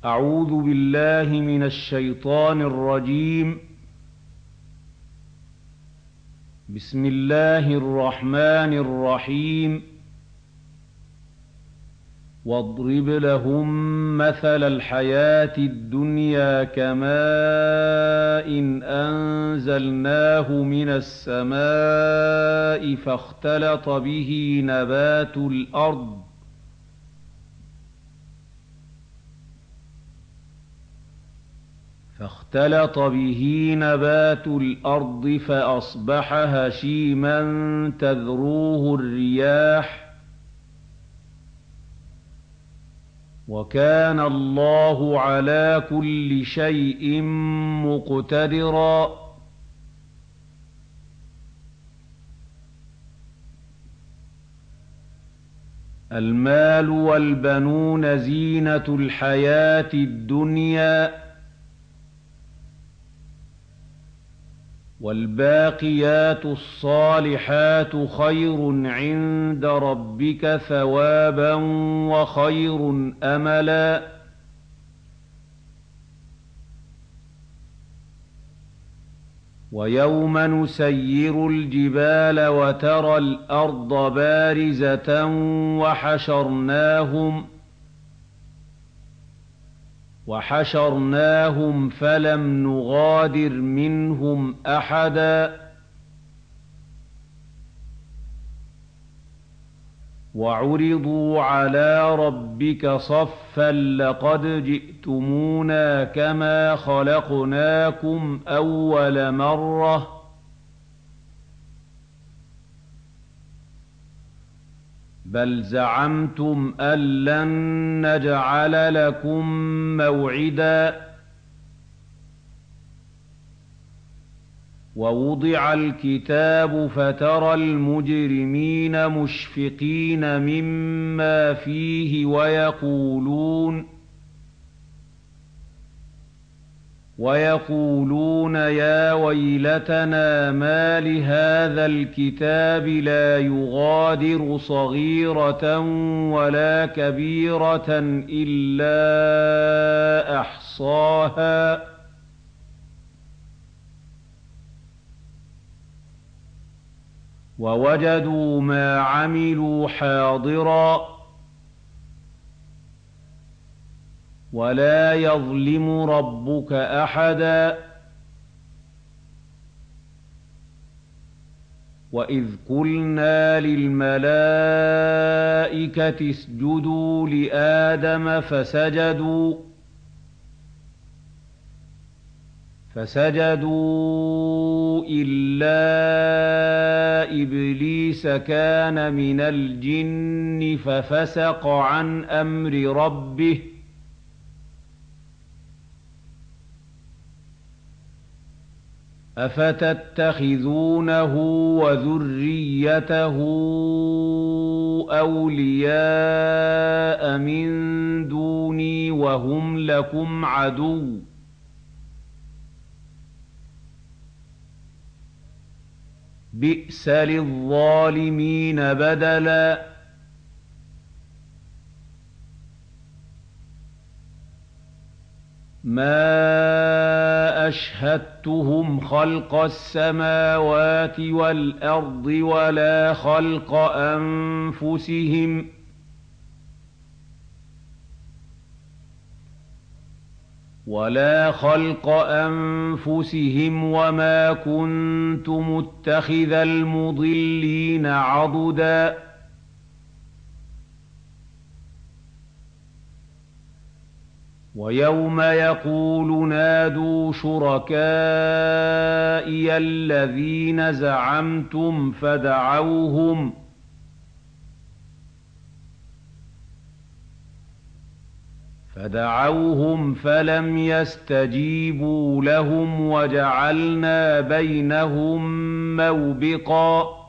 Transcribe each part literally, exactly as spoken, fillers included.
أعوذ بالله من الشيطان الرجيم. بسم الله الرحمن الرحيم. واضرب لهم مثل الحياة الدنيا كماء أنزلناه من السماء فاختلط به نبات الأرض فاختلط به نبات الأرض فأصبح هشيما تذروه الرياح وكان الله على كل شيء مقتدرا. المال والبنون زينة الحياة الدنيا والباقيات الصالحات خير عند ربك ثوابا وخير أملا. ويوم نسير الجبال وترى الأرض بارزة وحشرناهم وحشرناهم فلم نغادر منهم أحدا وعرضوا على ربك صفا لقد جئتمونا كما خلقناكم أول مرة بل زعمتم أن لن نجعل لكم موعدا. ووضع الكتاب فترى المجرمين مشفقين مما فيه ويقولون ويقولون يا ويلتنا ما لهذا الكتاب لا يغادر صغيرة ولا كبيرة إلا أحصاها ووجدوا ما عملوا حاضرا ولا يظلم ربك أحدا. وإذ قلنا للملائكة اسجدوا لآدم فسجدوا فسجدوا إلا إبليس كان من الجن ففسق عن أمر ربه أفتتخذونه وذريته أولياء من دوني وهم لكم عدو بئس للظالمين بدلا. ما أشهدتهم خلق السماوات والأرض ولا خلق أنفسهم ولا خلق أنفسهم وما كنت متخذ المضلين عضدا. ويوم يقول نادوا شركائي الذين زعمتم فدعوهم فدعوهم فلم يستجيبوا لهم وجعلنا بينهم موبقا.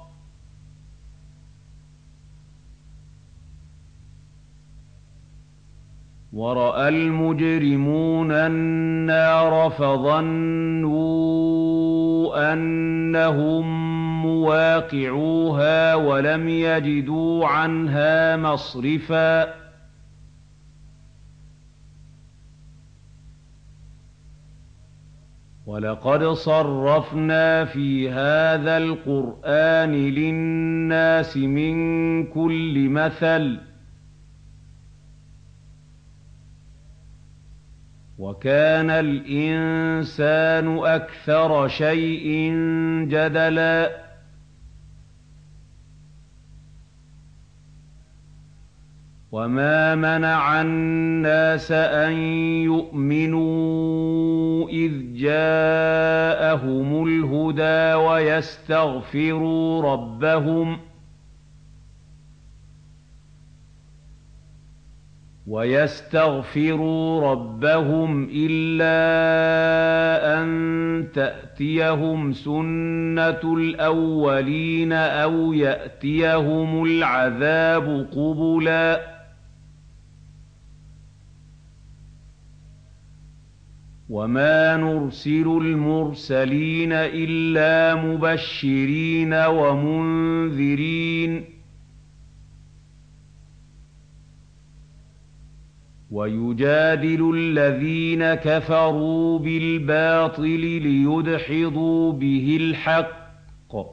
ورأى المجرمون النار فظنوا أنهم مواقعوها ولم يجدوا عنها مصرفا وَلَقَدْ صَرَّفْنَا فِي هَٰذَا الْقُرْآنِ لِلنَّاسِ مِن كُلِّ مَثَلٍ ۚ وَكَانَ الْإِنسَانُ أَكْثَرَ شَيْءٍ جَدَلًا. وَمَا مَنَعَ النَّاسَ أَن يُؤْمِنُوا إِذْ جَاءَهُمُ الْهُدَىٰ وَيَسْتَغْفِرُوا رَبَّهُمْ وَيَسْتَغْفِرُوا رَبَّهُمْ إِلَّا أَن تَأْتِيَهُمْ سُنَّةُ الْأَوَّلِينَ أَوْ يَأْتِيَهُمُ الْعَذَابُ قُبُلًا. وَمَا نُرْسِلُ الْمُرْسَلِينَ إِلَّا مُبَشِّرِينَ وَمُنذِرِينَ ۖ وَيُجَادِلُ الَّذِينَ كَفَرُوا بِالْبَاطِلِ لِيُدْحِضُوا بِهِ الْحَقَّ ۖ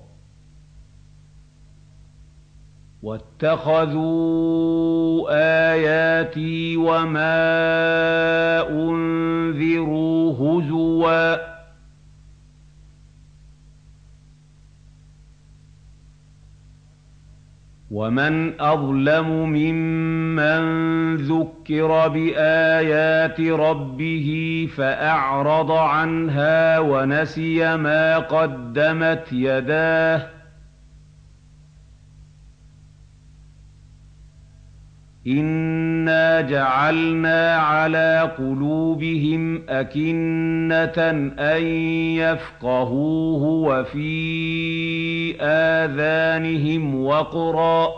وَاتَّخَذُوا آيَاتِي وَمَا أُنذِرُوا هُزُوًا. وَمَنْ أَظْلَمُ مِمَّن ذُكِّرَ بِآيَاتِ رَبِّهِ فَأَعْرَضَ عَنْهَا وَنَسِيَ مَا قَدَّمَتْ يَدَاهُ ۚ إِنَّا جَعَلْنَا عَلَىٰ قُلُوبِهِمْ أَكِنَّةً أَن يَفْقَهُوهُ وَفِي آذَانِهِمْ وَقْرًا ۚ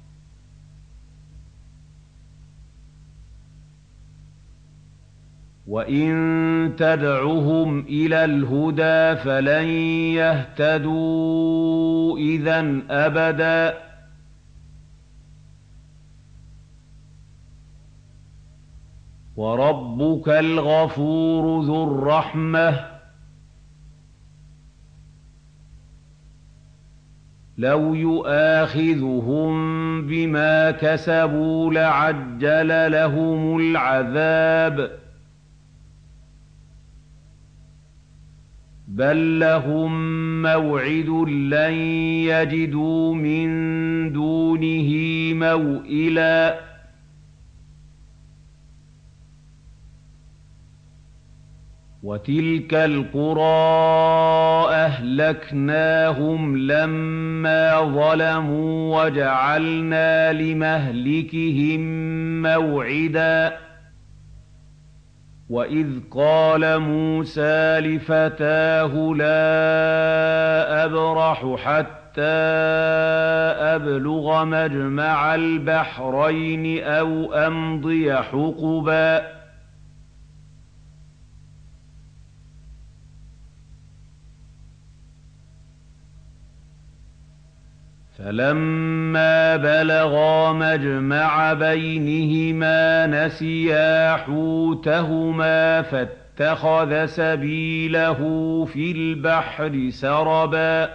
وَإِن تَدْعُهُمْ إِلَى الْهُدَىٰ فَلَن يَهْتَدُوا إِذًا أَبَدًا. وَرَبُّكَ الْغَفُورُ ذُو الرَّحْمَةِ ۖ لَوْ يُؤَاخِذُهُم بِمَا كَسَبُوا لَعَجَّلَ لَهُمُ الْعَذَابَ ۚ بَل لَّهُم مَّوْعِدٌ لَّن يَجِدُوا مِن دُونِهِ مَوْئِلًا. وَتِلْكَ الْقُرَىٰ أَهْلَكْنَاهُمْ لَمَّا ظَلَمُوا وَجَعَلْنَا لِمَهْلِكِهِم مَّوْعِدًا. وَإِذْ قَالَ مُوسَىٰ لِفَتَاهُ لَا أَبْرَحُ حَتَّىٰ أَبْلُغَ مَجْمَعَ الْبَحْرَيْنِ أَوْ أَمْضِيَ حُقُبًا. فَلَمَّا بَلَغَا مَجْمَعَ بَيْنِهِمَا نَسِيَا حُوتَهُمَا فَاتَّخَذَ سَبِيلَهُ فِي الْبَحْرِ سَرَبًا.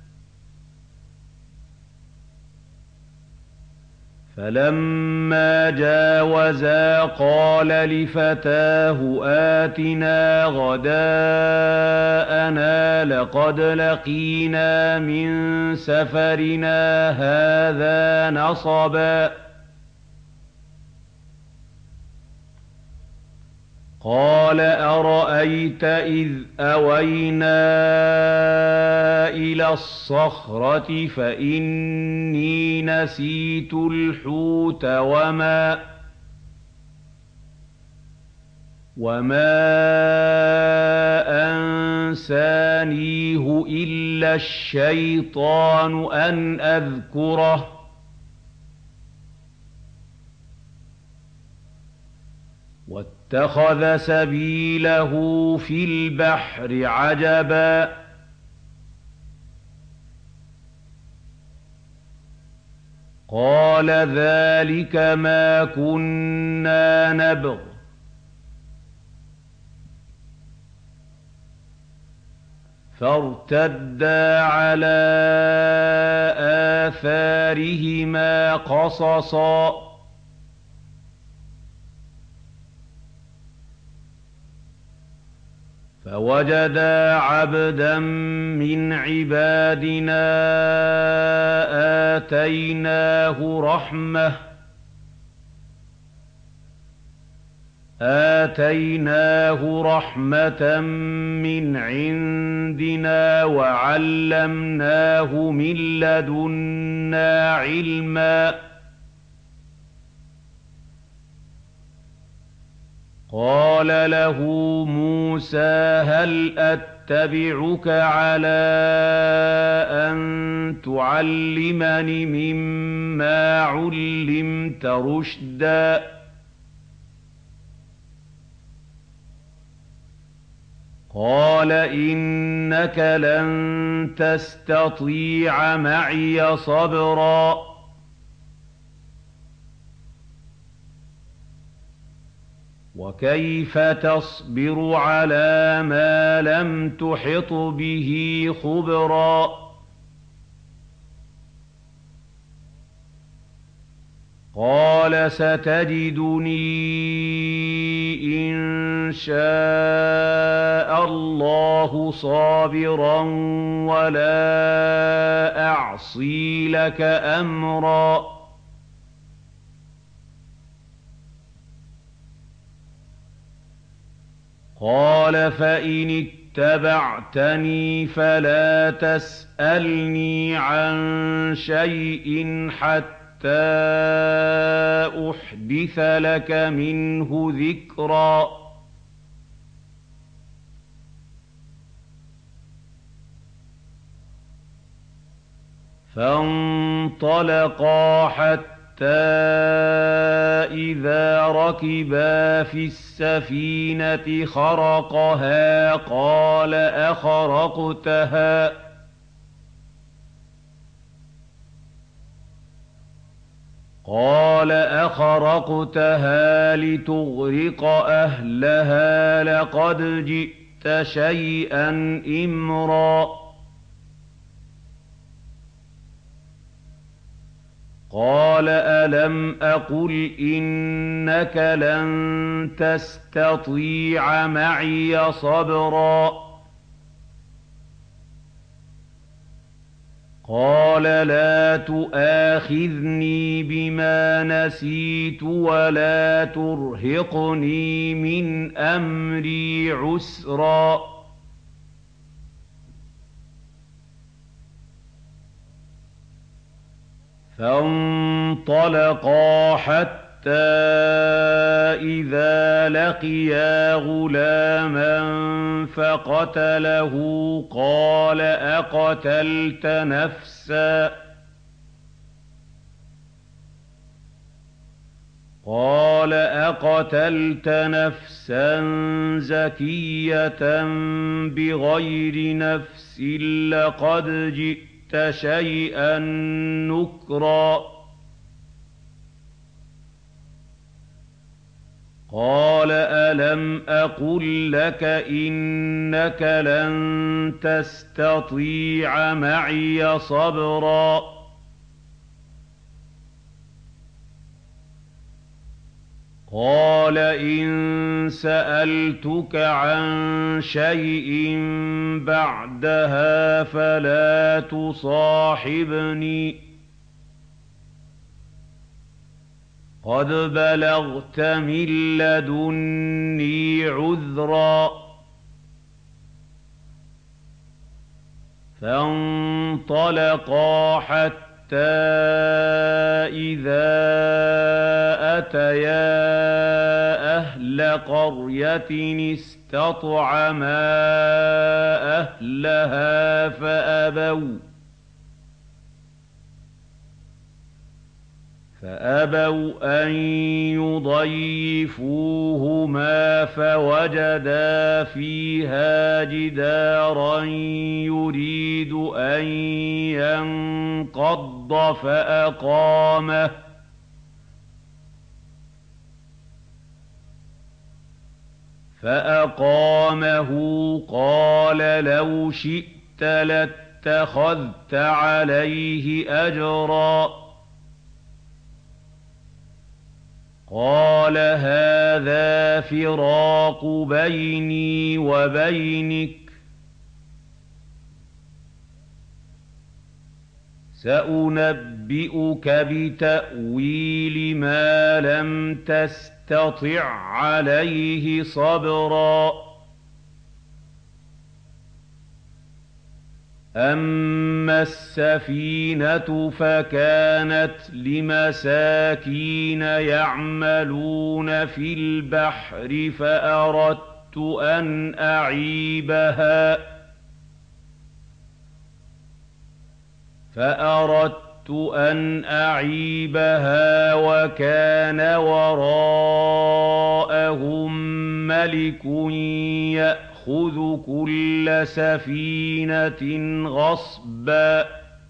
فَلَمَّا جَاوَزَا قَالَ لِفَتَاهُ آتِنَا غَدَاءَنَا لَقَدْ لَقِينَا مِن سَفَرِنَا هَٰذَا نَصَبًا. قَالَ أَرَأَيْتَ إِذْ أَوَيْنَا إِلَى الصَّخْرَةِ فَإِنِّي نَسِيتُ الْحُوتَ وَمَا وَمَا أَنسَانِيهُ إِلَّا الشَّيْطَانُ أَنْ أَذْكُرَهُ. وَاتَّخَذَ سَبِيلَهُ فِي الْبَحْرِ عَجَبًا. قَالَ ذَٰلِكَ مَا كُنَّا نَبْغِ ۚ فارتدا على آثارهما قصصا فوجدا عبدا من عبادنا آتيناه رحمة آتيناه رحمة من عندنا وعلمناه من لدنا علما قال له موسى هل أتبعك على أن تعلمني مما علمت رشدا قال إنك لن تستطيع معي صبرا وكيف تصبر على ما لم تحط به خبرا قال ستجدني إن شاء الله صابرا ولا أعصي لك أمرا قال فإن اتبعتني فلا تسألني عن شيء حتى أحدث لك منه ذكرا فانطلقا حتى إذا ركبا في السفينة خرقها قال أخرقتها قال أخرقتها لتغرق أهلها لقد جئت شيئا إمرا قال ألم أقل إنك لن تستطيع معي صبرا قال لا تؤاخذني بما نسيت ولا ترهقني من أمري عسرا فانطلقا حتى إذا لقيا غلاما فقتله قال أقتلت نفسا قال أقتلت نفسا زكية بغير نفس لقد جئت شيئا نكرا قال ألم أقل لك إنك لن تستطيع معي صبرا قال إن سألتك عن شيء بعدها فلا تصاحبني قد بلغت من لدني عذرا فانطلقا حتى إذا أتيا أهل قرية استطعما أهلها فأبوا فأبوا أن يضيفوهما فوجدا فيها جدارا يريد أن ينقض فأقامه فأقامه. قال لو شئت لاتخذت عليه أجرا. قال هذا فراق بيني وبينك، سأنبئك بتأويل ما لم تستطع عليه صبرا. أما السفينة فكانت لمساكين يعملون في البحر فأردت أن أعيبها فأردت أن أعيبها وكان وراءهم ملك يأخذ كل سفينة غصبا.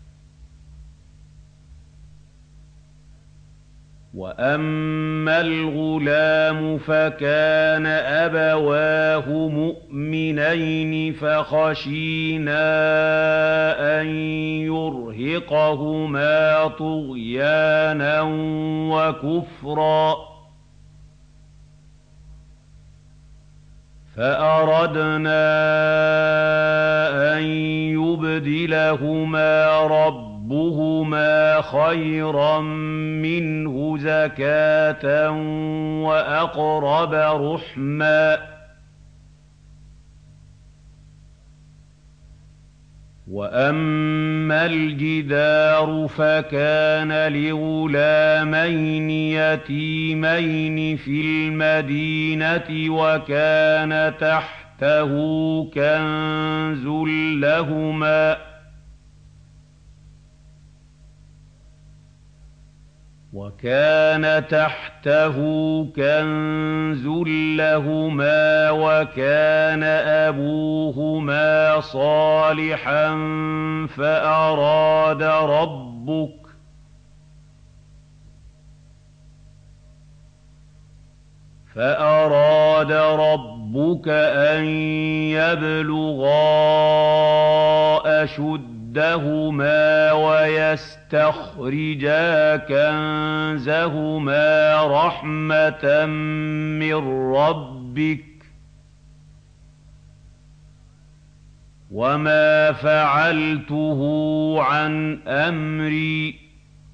وأما الغلام فكان أبواه مؤمنين فخشينا أن يرهقهما طغيانا وكفرا، فأردنا أن يبدلهما ربهما خيرا منه زكاة وأقرب رحما. وأما الجدار فكان لغلامين يتيمين في المدينة وكان تحته كنز لهما وكان تحته كنز لهما وكان أبوهما صالحا فأراد ربك فأراد ربك أن يبلغا أشدهما ويستخرجا كنزهما رحمة من ربك وما فعلته عن أمري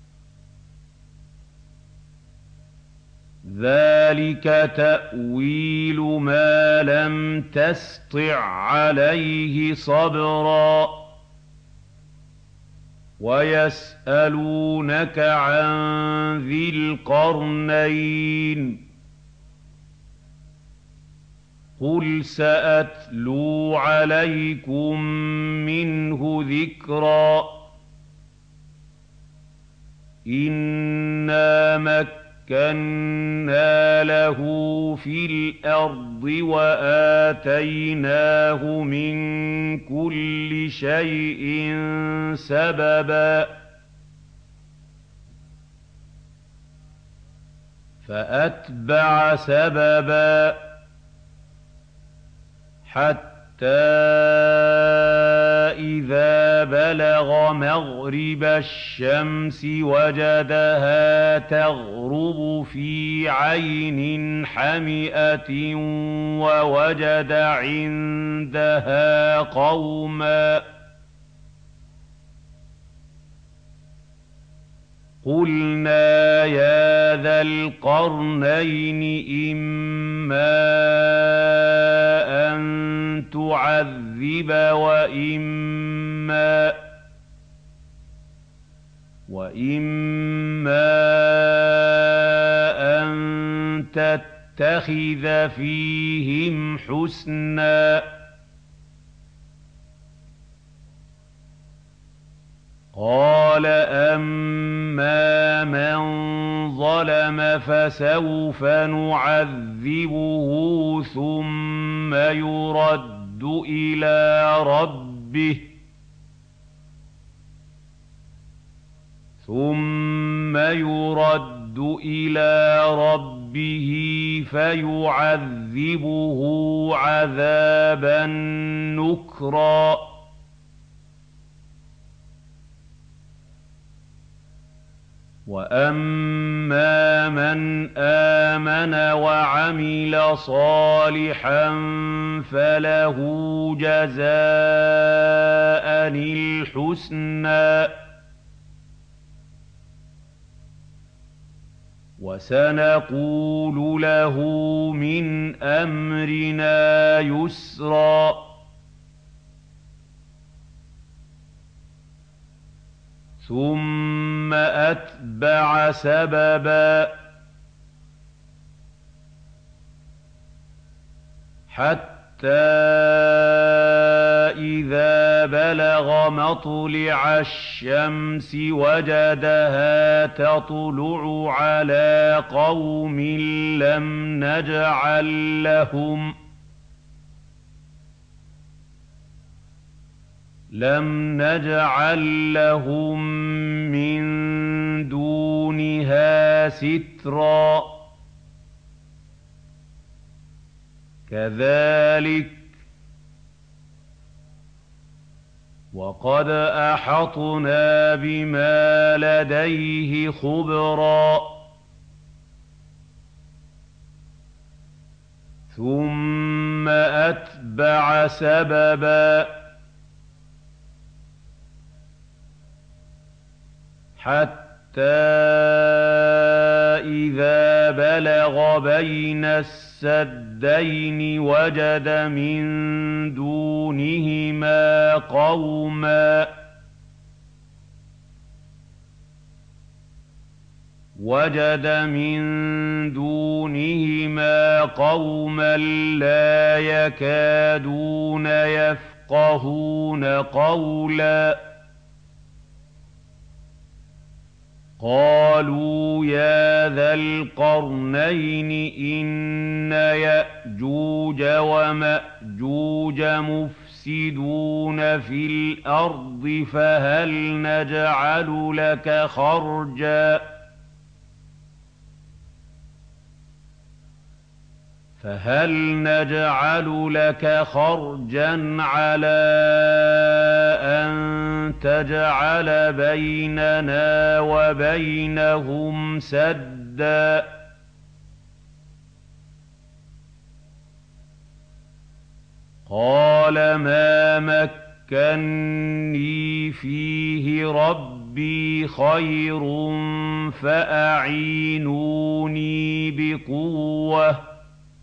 ذلك تأويل ما لم تسطع عليه صبرا. ويسألونك عن ذي القرنين قل سأتلو عليكم منه ذكرا. إنا مكنا له في الأرض وآتيناه من كل شيء سببا فأتبع سببا حتى إذا بلغ مغرب الشمس وجدها تغرب في عين حمئة ووجد عندها قوما قلنا يا ذا القرنين إما أن تعذب وإما وإما أن تتخذ فيهم حسنا. قال أما من ظلم فسوف نعذبه ثم يرد إلى ربه ثم يرد إلى ربه ربه فيعذبه عذابا نكرا وأما من آمن وعمل صالحا فله جزاء الحسنى وسنقول له من أمرنا يسرا ثم أتبع سببا حتى إذا بلغ مطلع الشمس وجدها تطلع على قوم لم نجعل لهم لم نجعل لهم من دونها سترا كذلك وقد أحطنا بما لديه خبرا ثم أتبع سببا حتى إذا بلغ بين السدين وجد من دونهما قوما وجد من دونهما قوما لا يكادون يفقهون قولا قالوا يا ذا القرنين إن يأجوج ومأجوج مفسدون في الأرض فهل نجعل لك خرجا فهل نجعل لك خرجا على أن تجعل بيننا وبينهم سدا قال ما مكني فيه ربي خير فأعينوني بقوة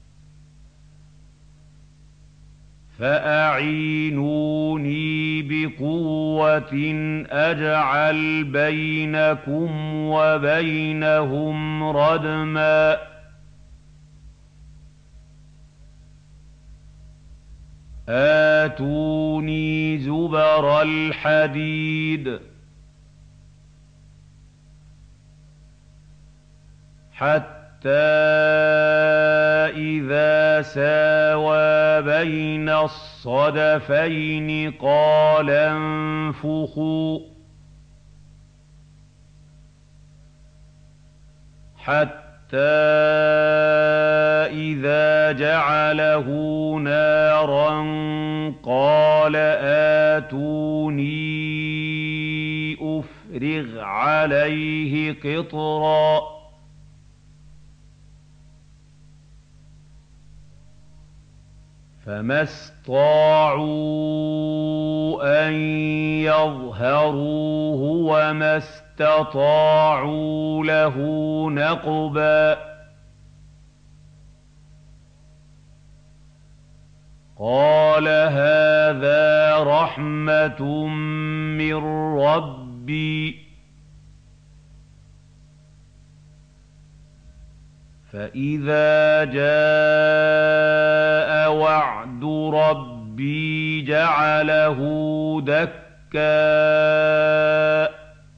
فأعينوني بقوة أجعل بينكم وبينهم ردما آتوني زبر الحديد حتى إذا ساوى بين الصدفين قال انفخوا حتى إذا جعله نارا قال آتوني أفرغ عليه قطرا فما استطاعوا أن يظهروه وما استطاعوا له نقبا قال هذا رحمة من ربي فإذا جاء وعد ربي جعله دكا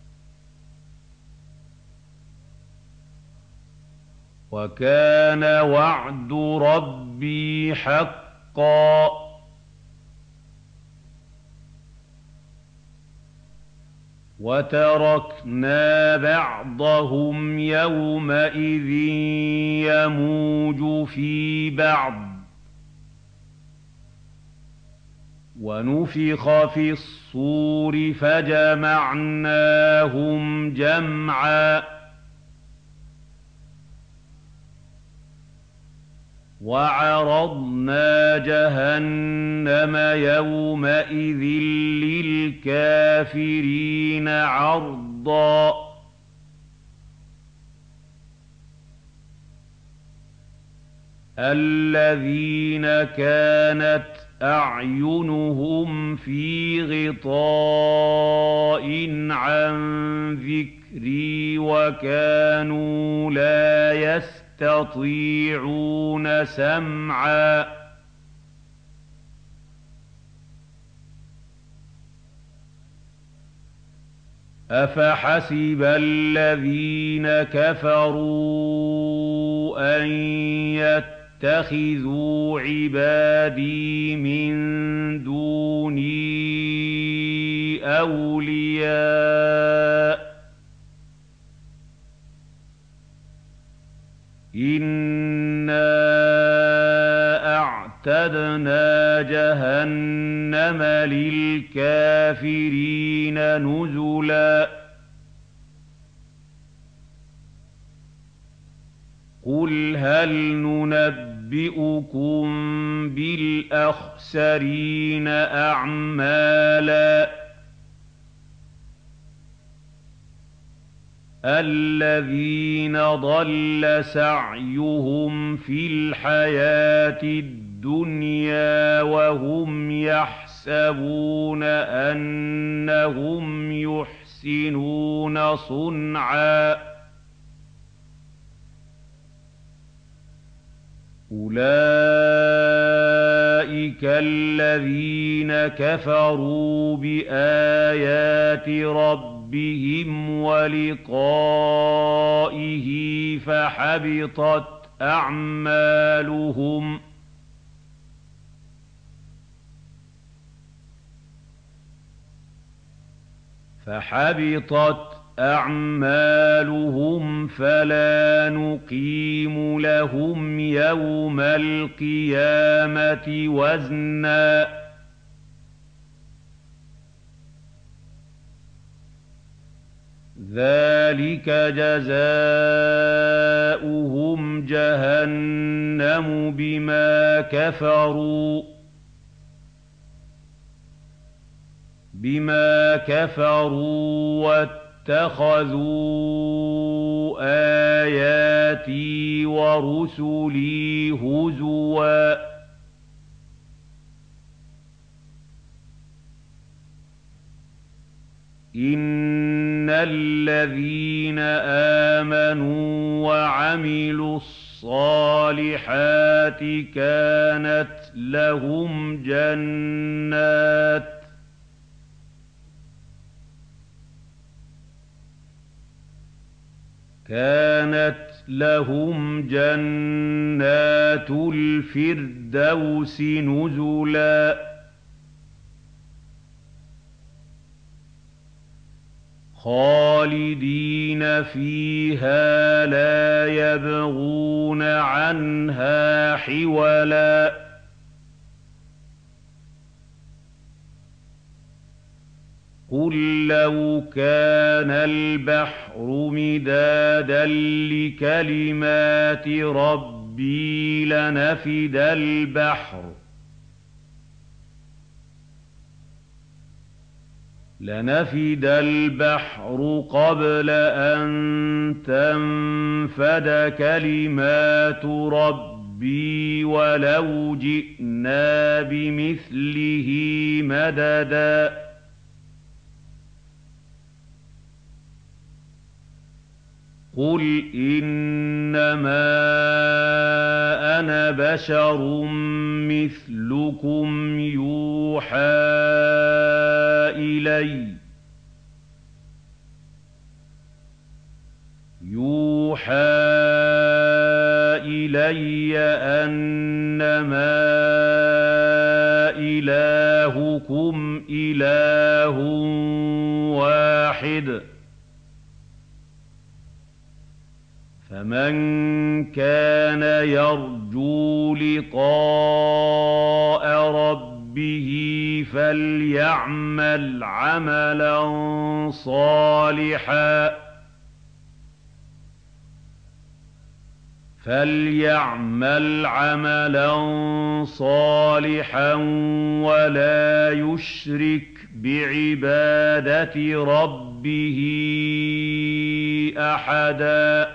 وكان وعد ربي حقا وَتَرَكْنَا بَعْضَهُمْ يَوْمَئِذٍ يَمُوجُ فِي بَعْضٍ ۖ وَنُفِخَ فِي الصُّورِ فَجَمَعْنَاهُمْ جَمْعًا وَعَرَضْنَا جَهَنَّمَ يَوْمَئِذٍ لِّلْكَافِرِينَ عَرْضًا الَّذِينَ كَانَتْ أَعْيُنُهُمْ فِي غِطَاءٍ عَن ذِكْرِي وَكَانُوا لَا يَسْتَطِيعُونَ سَمْعًا أَفَحَسِبَ الَّذِينَ كَفَرُوا أَن يَتَّخِذُوا عِبَادِي مِن دُونِي أَوْلِيَاءَ إِنَّا أَعْتَدْنَا جَهَنَّمَ لِلْكَافِرِينَ نُزُلًا قُلْ هَلْ نُنَبِّئُكُم بِالْأَخْسَرِينَ أَعْمَالًا الَّذِينَ ضَلَّ سَعْيُهُمْ فِي الْحَيَاةِ الدُّنْيَا وَهُمْ يَحْسَبُونَ أَنَّهُمْ يُحْسِنُونَ صُنْعًا أُولَٰئِكَ الَّذِينَ كَفَرُوا بِآيَاتِ رَبِّهِمْ وَلِقَائِهِ فَحَبِطَتْ أَعْمَالُهُمْ فَحَبِطَتْ أَعْمَالُهُمْ فَلَا نُقِيمُ لَهُمْ يَوْمَ الْقِيَامَةِ وَزْنًا ذَلِكَ جَزَاؤُهُمْ جَهَنَّمُ بِمَا كَفَرُوا بِمَا كَفَرُوا وَاتَّخَذُوا آيَاتِي وَرُسُلِي هُزُوًا إِنَّ الَّذِينَ آمَنُوا وَعَمِلُوا الصَّالِحَاتِ كَانَتْ لَهُمْ جَنَّاتُ كانت لهم جنات الفردوس نزلا خالدين فيها لا يبغون عنها حولا قُل لَّوْ كَانَ الْبَحْرُ مِدَادًا لِّكَلِمَاتِ رَبِّي لَنَفِدَ الْبَحْرُ لَنَفِدَ الْبَحْرُ قَبْلَ أَن تَنفَدَ كَلِمَاتُ رَبِّي وَلَوْ جِئْنَا بِمِثْلِهِ مَدَدًا قُلْ إِنَّمَا أَنَا بَشَرٌ مِّثْلُكُمْ يُوحَىٰ إِلَيَّ يُوحَىٰ إِلَيَّ أَنَّمَا إلهكم إله واحد فمن كان يرجو لقاء ربه فليعمل عملا صالحا فليعمل عملا صالحا ولا يشرك بعبادة ربه أحدا.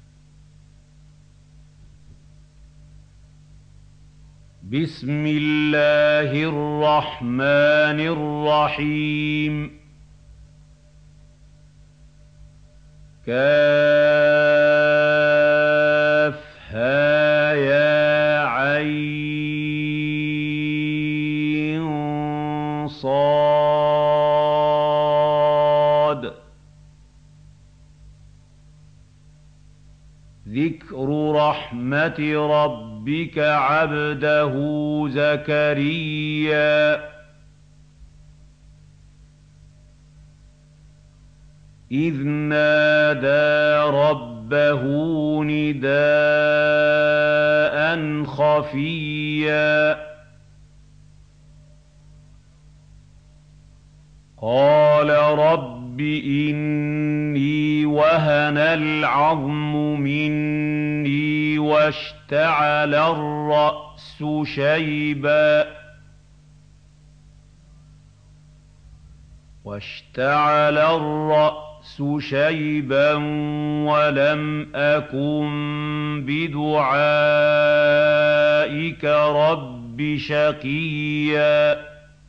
بسم الله الرحمن الرحيم. كافها يا عين صاد ذكر رحمة ربك عبده زكريا إذ نادى ربه نداء خفيا قال رب إني وهن العظم مني واشتعل الرأس شيبا واشتعل الرأس شيبا ولم أكن بدعائك رب شقيا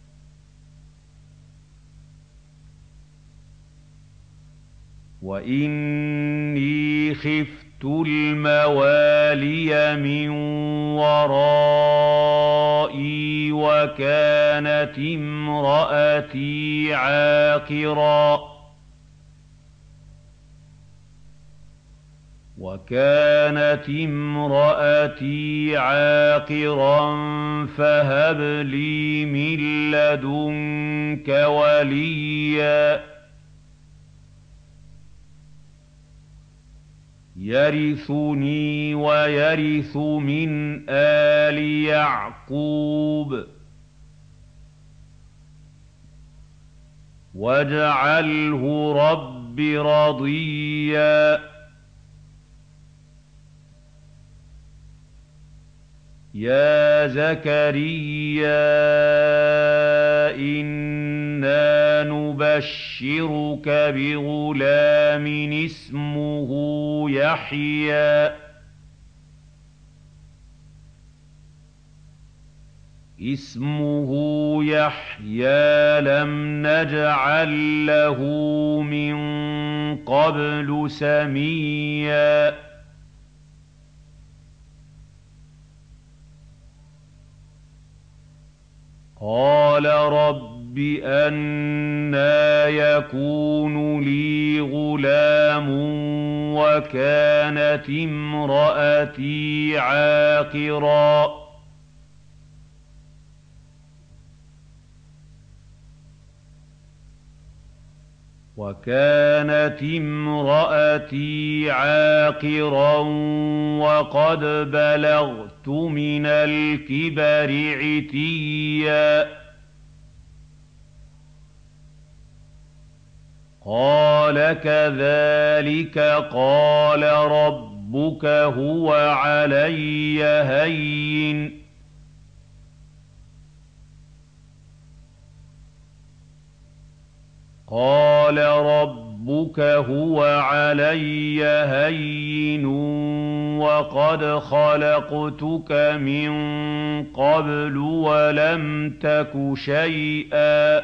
وإني خفت الموالي من ورائي وكانت امرأتي عاقرا وكانت امرأتي عاقرا فهب لي من لدنك وليا يرثني ويرث من آل يعقوب واجعله رب رضيا يا زكريا إنا نبشرك بغلام اسمه يحيى اسمه يحيى لم نجعل له من قبل سميا قال رب أنى يكون لي غلام وكانت امرأتي عاقرا وكانت امرأتي عاقرا وقد بلغت من الكبر عتيا قال كذلك قال ربك هو علي هين قال ربك هو علي هين وقد خلقتك من قبل ولم تك شيئا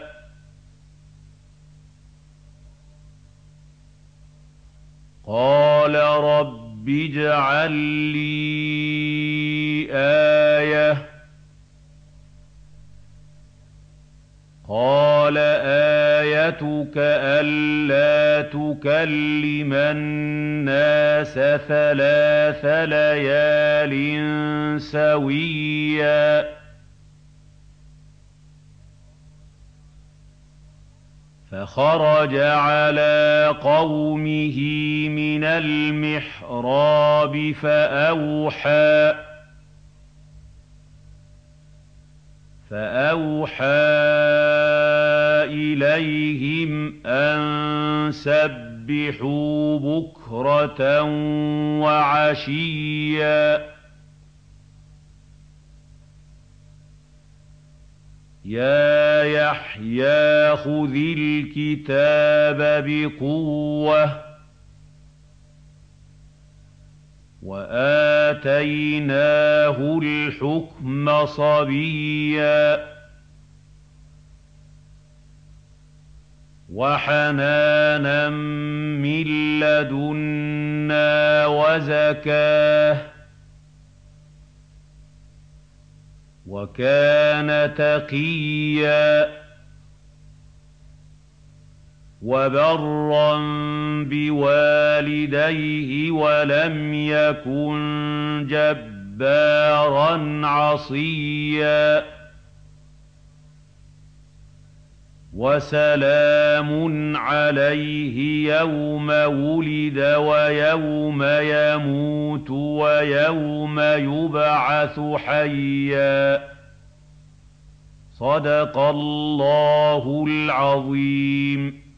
قال رب اجعل لي آية قال آيتك ألا تكلم الناس ثلاث ليال سويا فخرج على قومه من المحراب فأوحى فأوحى إليهم أن سبحوا بكرة وعشيا يا يحيى خذ الكتاب بقوة وآتيناه الحكم صبيا وحنانا من لدنا وزكاه وكان تقيا وبرا بوالديه ولم يكن جبارا عصيا وسلام عليه يوم ولد ويوم يموت ويوم يبعث حيا صدق الله العظيم.